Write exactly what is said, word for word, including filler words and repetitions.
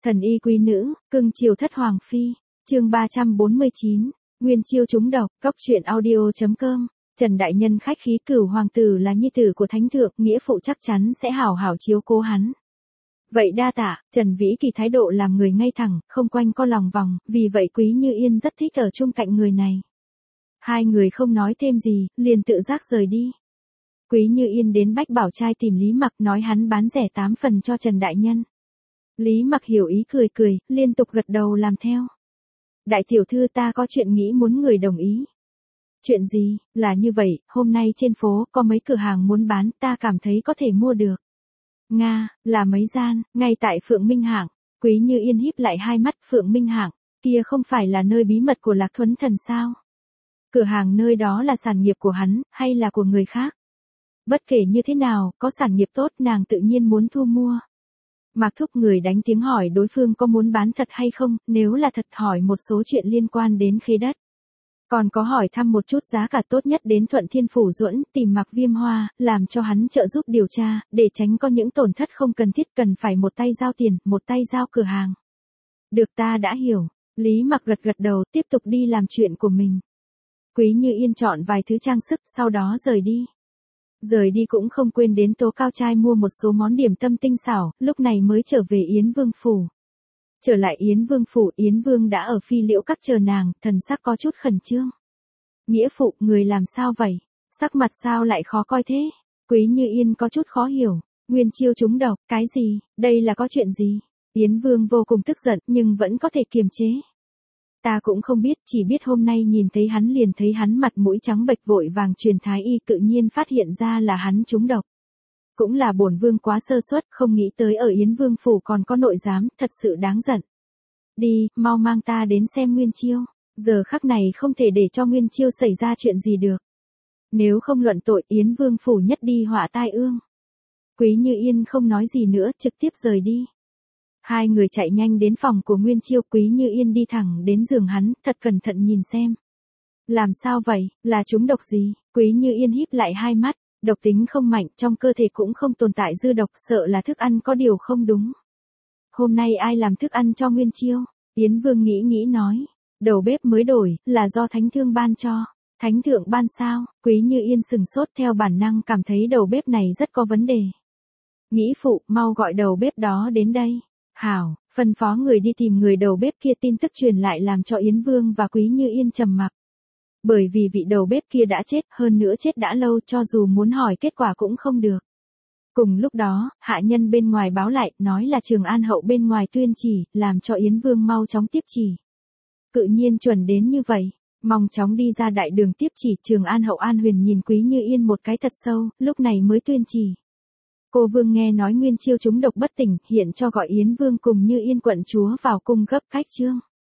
Thần y quý nữ, cưng chiều thất hoàng phi, chương ba trăm bốn mươi chín, Nguyên Chiêu trúng độc, cóc truyện audio chấm com. Trần Đại Nhân khách khí, Cửu hoàng tử là nhi tử của thánh thượng, nghĩa phụ chắc chắn sẽ hảo hảo chiếu cố hắn. Vậy đa tạ. Trần Vĩ Kỳ thái độ làm người ngay thẳng, không quanh co lòng vòng, vì vậy Quý Như Yên rất thích ở chung cạnh người này. Hai người không nói thêm gì, liền tự giác rời đi. Quý Như Yên đến Bách Bảo Trai tìm Lý Mặc, nói hắn bán rẻ tám phần cho Trần Đại Nhân. Lý Mặc hiểu ý cười cười, liên tục gật đầu làm theo. Đại tiểu thư, ta có chuyện nghĩ muốn người đồng ý. Chuyện gì? Là như vậy, hôm nay trên phố có mấy cửa hàng muốn bán, ta cảm thấy có thể mua được. Nga, là mấy gian, ngay tại Phượng Minh Hạng. Quý Như Yên híp lại hai mắt. Phượng Minh Hạng, kia không phải là nơi bí mật của Lạc Thuấn Thần sao? Cửa hàng nơi đó là sản nghiệp của hắn, hay là của người khác? Bất kể như thế nào, có sản nghiệp tốt nàng tự nhiên muốn thu mua. Mạc Thúc người đánh tiếng hỏi đối phương có muốn bán thật hay không, nếu là thật hỏi một số chuyện liên quan đến khế đất. Còn có hỏi thăm một chút giá cả tốt nhất đến Thuận Thiên Phủ Duẫn, tìm Mạc Viêm Hoa, làm cho hắn trợ giúp điều tra, để tránh có những tổn thất không cần thiết, cần phải một tay giao tiền, một tay giao cửa hàng. Được, ta đã hiểu. Lý Mặc gật gật đầu, tiếp tục đi làm chuyện của mình. Quý Như Yên chọn vài thứ trang sức, sau đó rời đi. Rời đi cũng không quên đến Tố Cao Trai mua một số món điểm tâm tinh xảo, lúc này mới trở về Yến Vương Phủ. Trở lại Yến Vương Phủ, Yến Vương đã ở Phi Liễu Các chờ nàng, thần sắc có chút khẩn trương. Nghĩa phụ, người làm sao vậy? Sắc mặt sao lại khó coi thế? Quý Như Yên có chút khó hiểu. Nguyên Chiêu trúng độc, cái gì? Đây là có chuyện gì? Yến Vương vô cùng tức giận, nhưng vẫn có thể kiềm chế. Ta cũng không biết, chỉ biết hôm nay nhìn thấy hắn liền thấy hắn mặt mũi trắng bệch, vội vàng truyền thái y, tự nhiên phát hiện ra là hắn trúng độc. Cũng là bổn vương quá sơ suất, không nghĩ tới ở Yến Vương Phủ còn có nội giám, thật sự đáng giận. Đi, mau mang ta đến xem Nguyên Chiêu. Giờ khắc này không thể để cho Nguyên Chiêu xảy ra chuyện gì được. Nếu không luận tội, Yến Vương Phủ nhất đi họa tai ương. Quý Như Yên không nói gì nữa, trực tiếp rời đi. Hai người chạy nhanh đến phòng của Nguyên Chiêu. Quý Như Yên đi thẳng đến giường hắn, thật cẩn thận nhìn xem. Làm sao vậy, là trúng độc gì? Quý Như Yên híp lại hai mắt. Độc tính không mạnh, trong cơ thể cũng không tồn tại dư độc, sợ là thức ăn có điều không đúng. Hôm nay ai làm thức ăn cho Nguyên Chiêu? Yến Vương nghĩ nghĩ nói. Đầu bếp mới đổi, là do Thánh Thương ban cho. Thánh Thượng ban sao? Quý Như Yên sừng sốt, theo bản năng cảm thấy đầu bếp này rất có vấn đề. Nghĩ phụ, mau gọi đầu bếp đó đến đây. Hảo, phân phó người đi tìm người đầu bếp kia. Tin tức truyền lại làm cho Yến Vương và Quý Như Yên trầm mặc. Bởi vì vị đầu bếp kia đã chết, hơn nữa chết đã lâu, cho dù muốn hỏi kết quả cũng không được. Cùng lúc đó, hạ nhân bên ngoài báo lại, nói là Trường An hậu bên ngoài tuyên chỉ, làm cho Yến Vương mau chóng tiếp chỉ. Tự nhiên chuẩn đến như vậy, mong chóng đi ra đại đường tiếp chỉ. Trường An hậu An Huyền nhìn Quý Như Yên một cái thật sâu, lúc này mới tuyên chỉ. Cô Vương nghe nói Nguyên Chiêu trúng độc bất tỉnh, hiện cho gọi Yến Vương cùng Như Yên quận chúa vào cung gấp cách chương.